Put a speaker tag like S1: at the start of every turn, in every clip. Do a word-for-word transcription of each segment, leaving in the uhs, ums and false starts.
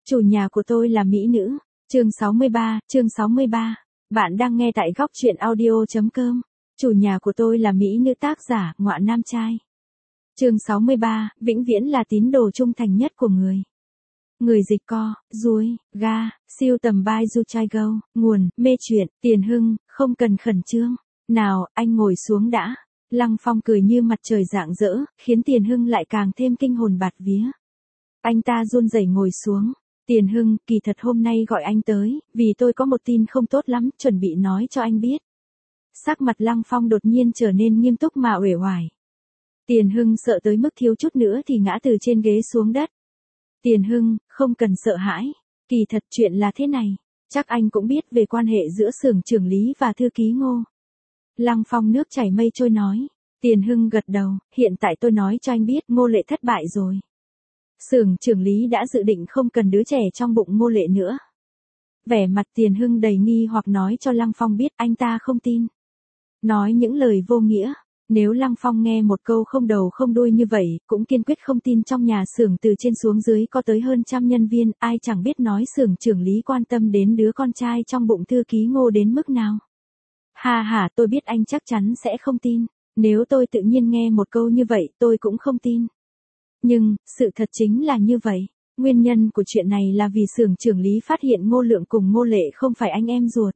S1: Chủ nhà của tôi là mỹ nữ. Chương sáu mươi ba, chương sáu mươi ba. Bạn đang nghe tại góc truyện audio chấm com. Chủ nhà của tôi là mỹ nữ, tác giả Ngọa Nam Trai. Chương sáu mươi ba, vĩnh viễn là tín đồ trung thành nhất của người. Người dịch co, ruồi, ga, siêu tầm by Du Trai Go, nguồn, mê truyện, Tiền Hưng, không cần khẩn trương. Nào, anh ngồi xuống đã. Lăng Phong cười như mặt trời rạng rỡ, khiến Tiền Hưng lại càng thêm kinh hồn bạt vía. Anh ta run rẩy ngồi xuống. Tiền Hưng, kỳ thật hôm nay gọi anh tới, vì tôi có một tin không tốt lắm, chuẩn bị nói cho anh biết. Sắc mặt Lăng Phong đột nhiên trở nên nghiêm túc mà uể oải. Tiền Hưng sợ tới mức thiếu chút nữa thì ngã từ trên ghế xuống đất. Tiền Hưng, không cần sợ hãi. Kỳ thật chuyện là thế này. Chắc anh cũng biết về quan hệ giữa xưởng trưởng Lý và thư ký Ngô. Lăng Phong nước chảy mây trôi nói. Tiền Hưng gật đầu, hiện tại tôi nói cho anh biết Ngô Lệ thất bại rồi. Xưởng trưởng Lý đã dự định không cần đứa trẻ trong bụng Ngô Lệ nữa. Vẻ mặt Tiền Hưng đầy nghi hoặc nói cho Lăng Phong biết anh ta không tin. Nói những lời vô nghĩa. Nếu Lăng Phong nghe một câu không đầu không đuôi như vậy, cũng kiên quyết không tin trong nhà xưởng từ trên xuống dưới có tới hơn trăm nhân viên, ai chẳng biết nói xưởng trưởng Lý quan tâm đến đứa con trai trong bụng thư ký Ngô đến mức nào. Ha ha, tôi biết anh chắc chắn sẽ không tin. Nếu tôi tự nhiên nghe một câu như vậy, tôi cũng không tin. Nhưng, sự thật chính là như vậy. Nguyên nhân của chuyện này là vì xưởng trưởng Lý phát hiện Ngô Lượng cùng Ngô Lệ không phải anh em ruột.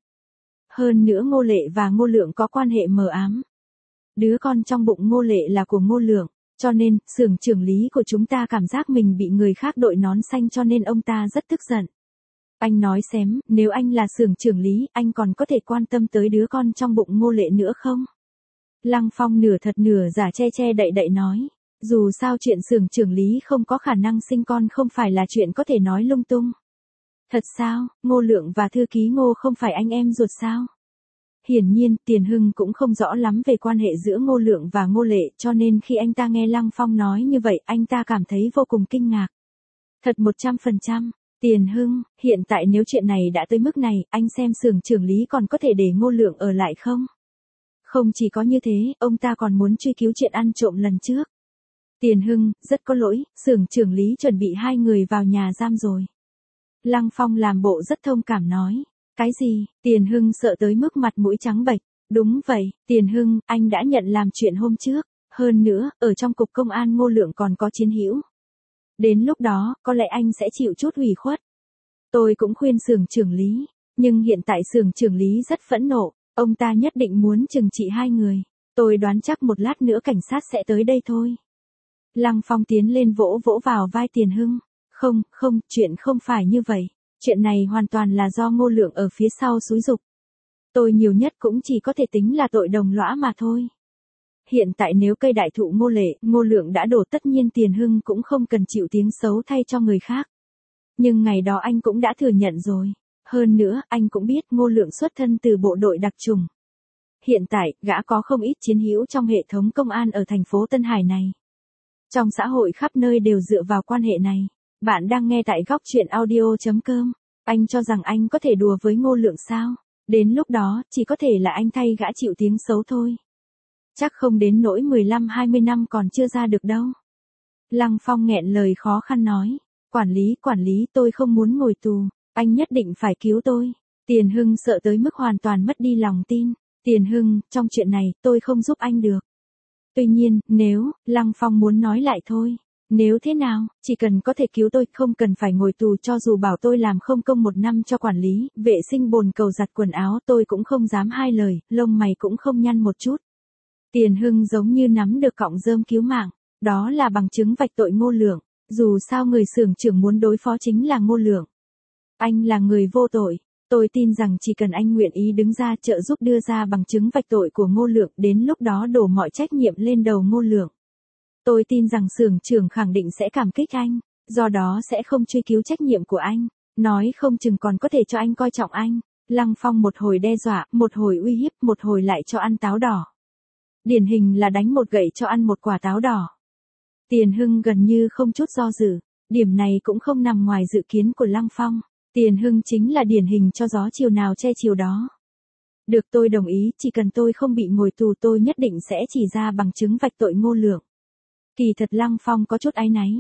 S1: Hơn nữa Ngô Lệ và Ngô Lượng có quan hệ mờ ám. Đứa con trong bụng Ngô Lệ là của Ngô Lượng, cho nên, xưởng trưởng Lý của chúng ta cảm giác mình bị người khác đội nón xanh cho nên ông ta rất tức giận. Anh nói xem, nếu anh là xưởng trưởng Lý, anh còn có thể quan tâm tới đứa con trong bụng Ngô Lệ nữa không? Lăng Phong nửa thật nửa giả che che đậy đậy nói. Dù sao chuyện xưởng trưởng Lý không có khả năng sinh con không phải là chuyện có thể nói lung tung. Thật sao, Ngô Lượng và thư ký Ngô không phải anh em ruột sao? Hiển nhiên, Tiền Hưng cũng không rõ lắm về quan hệ giữa Ngô Lượng và Ngô Lệ, cho nên khi anh ta nghe Lăng Phong nói như vậy, anh ta cảm thấy vô cùng kinh ngạc. Thật một trăm phần trăm, Tiền Hưng, hiện tại nếu chuyện này đã tới mức này, anh xem xưởng trưởng Lý còn có thể để Ngô Lượng ở lại không? Không chỉ có như thế, ông ta còn muốn truy cứu chuyện ăn trộm lần trước. Tiền Hưng, rất có lỗi, xưởng trưởng Lý chuẩn bị hai người vào nhà giam rồi. Lăng Phong làm bộ rất thông cảm nói. Cái gì? Tiền Hưng sợ tới mức mặt mũi trắng bệch. Đúng vậy, Tiền Hưng, anh đã nhận làm chuyện hôm trước. Hơn nữa, ở trong cục công an Ngô Lượng còn có chiến hữu. Đến lúc đó, có lẽ anh sẽ chịu chút ủy khuất. Tôi cũng khuyên xưởng trưởng Lý. Nhưng hiện tại xưởng trưởng Lý rất phẫn nộ. Ông ta nhất định muốn trừng trị hai người. Tôi đoán chắc một lát nữa cảnh sát sẽ tới đây thôi. Lăng Phong tiến lên vỗ vỗ vào vai Tiền Hưng. Không, không, chuyện không phải như vậy. Chuyện này hoàn toàn là do Ngô Lượng ở phía sau xúi giục. Tôi nhiều nhất cũng chỉ có thể tính là tội đồng lõa mà thôi. Hiện tại nếu cây đại thụ Ngô Lệ, Ngô Lượng đã đổ, tất nhiên Tiền Hưng cũng không cần chịu tiếng xấu thay cho người khác. Nhưng ngày đó anh cũng đã thừa nhận rồi. Hơn nữa, anh cũng biết Ngô Lượng xuất thân từ bộ đội đặc chủng. Hiện tại, gã có không ít chiến hữu trong hệ thống công an ở thành phố Tân Hải này. Trong xã hội khắp nơi đều dựa vào quan hệ này. Bạn đang nghe tại góc truyện audio chấm com. Anh cho rằng anh có thể đùa với Ngô Lượng sao? Đến lúc đó, chỉ có thể là anh thay gã chịu tiếng xấu thôi. Chắc không đến nỗi mười lăm hai mươi năm còn chưa ra được đâu. Lăng Phong nghẹn lời khó khăn nói. Quản lý, quản lý, tôi không muốn ngồi tù. Anh nhất định phải cứu tôi. Tiền Hưng sợ tới mức hoàn toàn mất đi lòng tin. Tiền Hưng, trong chuyện này, tôi không giúp anh được. Tuy nhiên, nếu, Lăng Phong muốn nói lại thôi. Nếu thế nào, chỉ cần có thể cứu tôi, không cần phải ngồi tù, cho dù bảo tôi làm không công một năm cho quản lý, vệ sinh bồn cầu, giặt quần áo, tôi cũng không dám hai lời, lông mày cũng không nhăn một chút. Tiền Hưng giống như nắm được cọng rơm cứu mạng, đó là bằng chứng vạch tội Ngô Lượng, dù sao người xưởng trưởng muốn đối phó chính là Ngô Lượng. Anh là người vô tội, tôi tin rằng chỉ cần anh nguyện ý đứng ra trợ giúp đưa ra bằng chứng vạch tội của Ngô Lượng, đến lúc đó đổ mọi trách nhiệm lên đầu Ngô Lượng. Tôi tin rằng xưởng trưởng khẳng định sẽ cảm kích anh, do đó sẽ không truy cứu trách nhiệm của anh, nói không chừng còn có thể cho anh coi trọng anh. Lăng Phong một hồi đe dọa, một hồi uy hiếp, một hồi lại cho ăn táo đỏ. Điển hình là đánh một gậy cho ăn một quả táo đỏ. Tiền Hưng gần như không chút do dự, điểm này cũng không nằm ngoài dự kiến của Lăng Phong. Tiền Hưng chính là điển hình cho gió chiều nào che chiều đó. Được, tôi đồng ý, chỉ cần tôi không bị ngồi tù tôi nhất định sẽ chỉ ra bằng chứng vạch tội Ngô Lượng. Kỳ thật Lăng Phong có chút áy náy.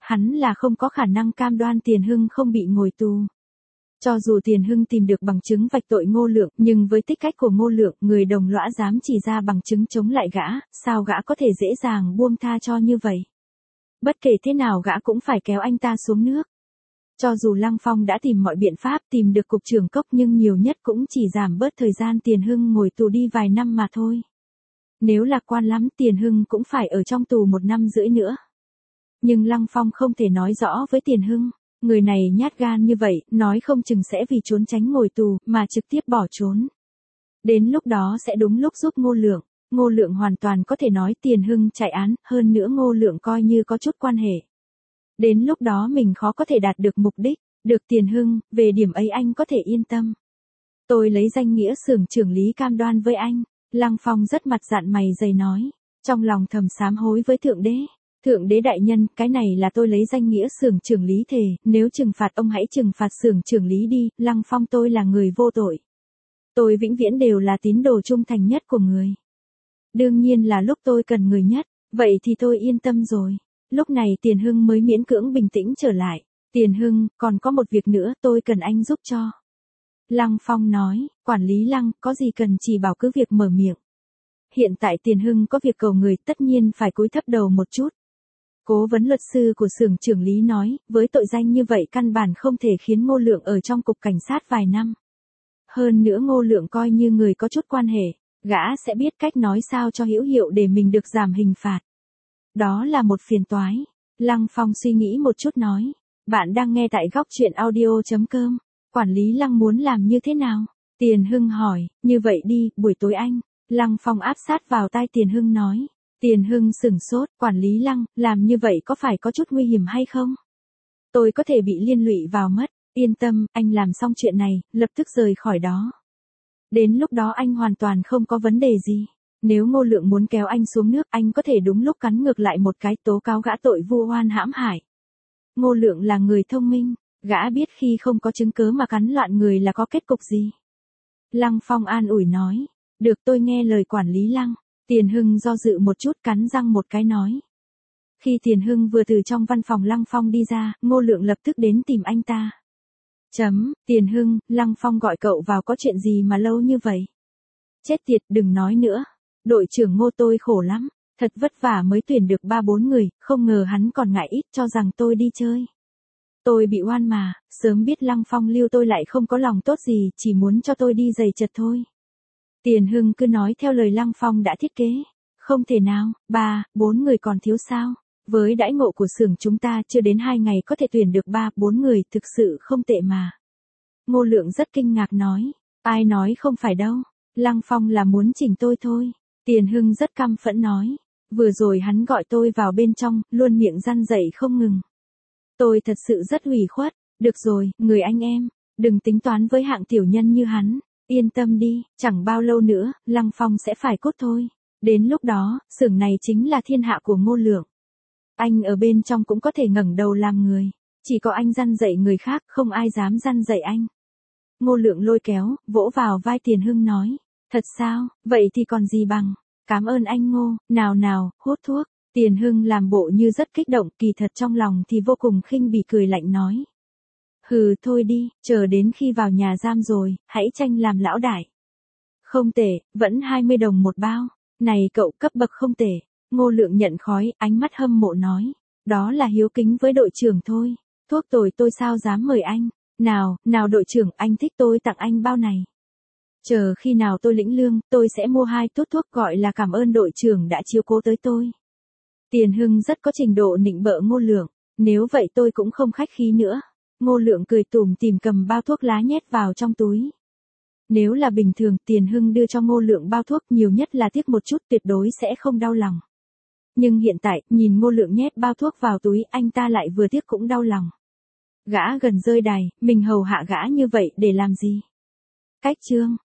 S1: hắn là không có khả năng cam đoan Tiền Hưng không bị ngồi tù. Cho dù Tiền Hưng tìm được bằng chứng vạch tội Ngô Lượng, nhưng với tích cách của Ngô Lượng, người đồng lõa dám chỉ ra bằng chứng chống lại gã, sao gã có thể dễ dàng buông tha cho như vậy? Bất kể thế nào gã cũng phải kéo anh ta xuống nước. Cho dù Lăng Phong đã tìm mọi biện pháp tìm được cục trưởng Cốc nhưng nhiều nhất cũng chỉ giảm bớt thời gian Tiền Hưng ngồi tù đi vài năm mà thôi. Nếu lạc quan lắm Tiền Hưng cũng phải ở trong tù một năm rưỡi nữa. Nhưng Lăng Phong không thể nói rõ với Tiền Hưng. Người này nhát gan như vậy, nói không chừng sẽ vì trốn tránh ngồi tù, mà trực tiếp bỏ trốn. Đến lúc đó sẽ đúng lúc giúp Ngô Lượng. Ngô Lượng hoàn toàn có thể nói Tiền Hưng chạy án, hơn nữa Ngô Lượng coi như có chút quan hệ. Đến lúc đó mình khó có thể đạt được mục đích. Được Tiền Hưng, về điểm ấy anh có thể yên tâm. Tôi lấy danh nghĩa xưởng trưởng lý cam đoan với anh. Lăng Phong rất mặt dạn mày dày nói. Trong lòng thầm sám hối với Thượng Đế. Thượng Đế đại nhân, cái này là tôi lấy danh nghĩa xưởng trưởng lý thề, nếu trừng phạt ông hãy trừng phạt xưởng trưởng lý đi, Lăng Phong tôi là người vô tội. Tôi vĩnh viễn đều là tín đồ trung thành nhất của người. Đương nhiên là lúc tôi cần người nhất, vậy thì tôi yên tâm rồi. Lúc này Tiền Hưng mới miễn cưỡng bình tĩnh trở lại. Tiền Hưng, còn có một việc nữa tôi cần anh giúp cho. Lăng Phong nói, quản lý Lăng, có gì cần chỉ bảo cứ việc mở miệng. Hiện tại Tiền Hưng có việc cầu người tất nhiên phải cúi thấp đầu một chút. Cố vấn luật sư của xưởng trưởng lý nói, với tội danh như vậy căn bản không thể khiến Ngô Lượng ở trong cục cảnh sát vài năm. Hơn nữa Ngô Lượng coi như người có chút quan hệ, gã sẽ biết cách nói sao cho hữu hiệu để mình được giảm hình phạt. Đó là một phiền toái. Lăng Phong suy nghĩ một chút nói, bạn đang nghe tại góc truyện audio chấm com, quản lý Lăng muốn làm như thế nào? Tiền Hưng hỏi, như vậy đi, buổi tối anh. Lăng Phong áp sát vào tai Tiền Hưng nói. Tiền Hưng sửng sốt, quản lý Lăng, làm như vậy có phải có chút nguy hiểm hay không? Tôi có thể bị liên lụy vào mất, yên tâm, anh làm xong chuyện này, lập tức rời khỏi đó. Đến lúc đó anh hoàn toàn không có vấn đề gì. Nếu Ngô Lượng muốn kéo anh xuống nước, anh có thể đúng lúc cắn ngược lại một cái tố cáo gã tội vu oan hãm hại. Ngô Lượng là người thông minh, gã biết khi không có chứng cớ mà cắn loạn người là có kết cục gì. Lăng Phong an ủi nói, được tôi nghe lời quản lý Lăng. Tiền Hưng do dự một chút cắn răng một cái nói. Khi Tiền Hưng vừa từ trong văn phòng Lăng Phong đi ra, Ngô Lượng lập tức đến tìm anh ta. Chấm, Tiền Hưng, Lăng Phong gọi cậu vào có chuyện gì mà lâu như vậy? Chết tiệt, đừng nói nữa. Đội trưởng Ngô tôi khổ lắm, thật vất vả mới tuyển được ba bốn người, không ngờ hắn còn ngại ít cho rằng tôi đi chơi. Tôi bị oan mà, sớm biết Lăng Phong lưu tôi lại không có lòng tốt gì, chỉ muốn cho tôi đi giày chật thôi. Tiền Hưng cứ nói theo lời Lăng Phong đã thiết kế. Không thể nào, ba, bốn người còn thiếu sao? Với đãi ngộ của xưởng chúng ta chưa đến hai ngày có thể tuyển được ba, bốn người, thực sự không tệ mà. Ngô Lượng rất kinh ngạc nói. Ai nói không phải đâu. Lăng Phong là muốn chỉnh tôi thôi. Tiền Hưng rất căm phẫn nói. Vừa rồi hắn gọi tôi vào bên trong, luôn miệng răn dậy không ngừng. Tôi thật sự rất ủy khuất. Được rồi, người anh em, đừng tính toán với hạng tiểu nhân như hắn. Yên tâm đi, chẳng bao lâu nữa, Lăng Phong sẽ phải cút thôi. Đến lúc đó, xưởng này chính là thiên hạ của Ngô Lượng. Anh ở bên trong cũng có thể ngẩng đầu làm người. Chỉ có anh răn dạy người khác, không ai dám răn dạy anh. Ngô Lượng lôi kéo, vỗ vào vai Tiền Hưng nói. Thật sao, vậy thì còn gì bằng. Cảm ơn anh Ngô, nào nào, hút thuốc. Tiền Hưng làm bộ như rất kích động, kỳ thật trong lòng thì vô cùng khinh bỉ cười lạnh nói. Hừ thôi đi, chờ đến khi vào nhà giam rồi, hãy tranh làm lão đại. Không tệ, vẫn hai mươi đồng một bao. Này cậu cấp bậc không tệ. Ngô Lượng nhận khói, ánh mắt hâm mộ nói. Đó là hiếu kính với đội trưởng thôi. Thuốc tồi tôi sao dám mời anh. Nào, nào đội trưởng, anh thích tôi tặng anh bao này. Chờ khi nào tôi lĩnh lương, tôi sẽ mua hai tốt thuốc gọi là cảm ơn đội trưởng đã chiếu cố tới tôi. Tiền Hưng rất có trình độ nịnh bợ Ngô Lượng. Nếu vậy tôi cũng không khách khí nữa. Ngô Lượng cười tủm tỉm cầm bao thuốc lá nhét vào trong túi. Nếu là bình thường, Tiền Hưng đưa cho Ngô Lượng bao thuốc nhiều nhất là tiếc một chút, tuyệt đối sẽ không đau lòng. Nhưng hiện tại, nhìn Ngô Lượng nhét bao thuốc vào túi, anh ta lại vừa tiếc cũng đau lòng. Gã gần rơi đài, mình hầu hạ gã như vậy để làm gì? Cách chương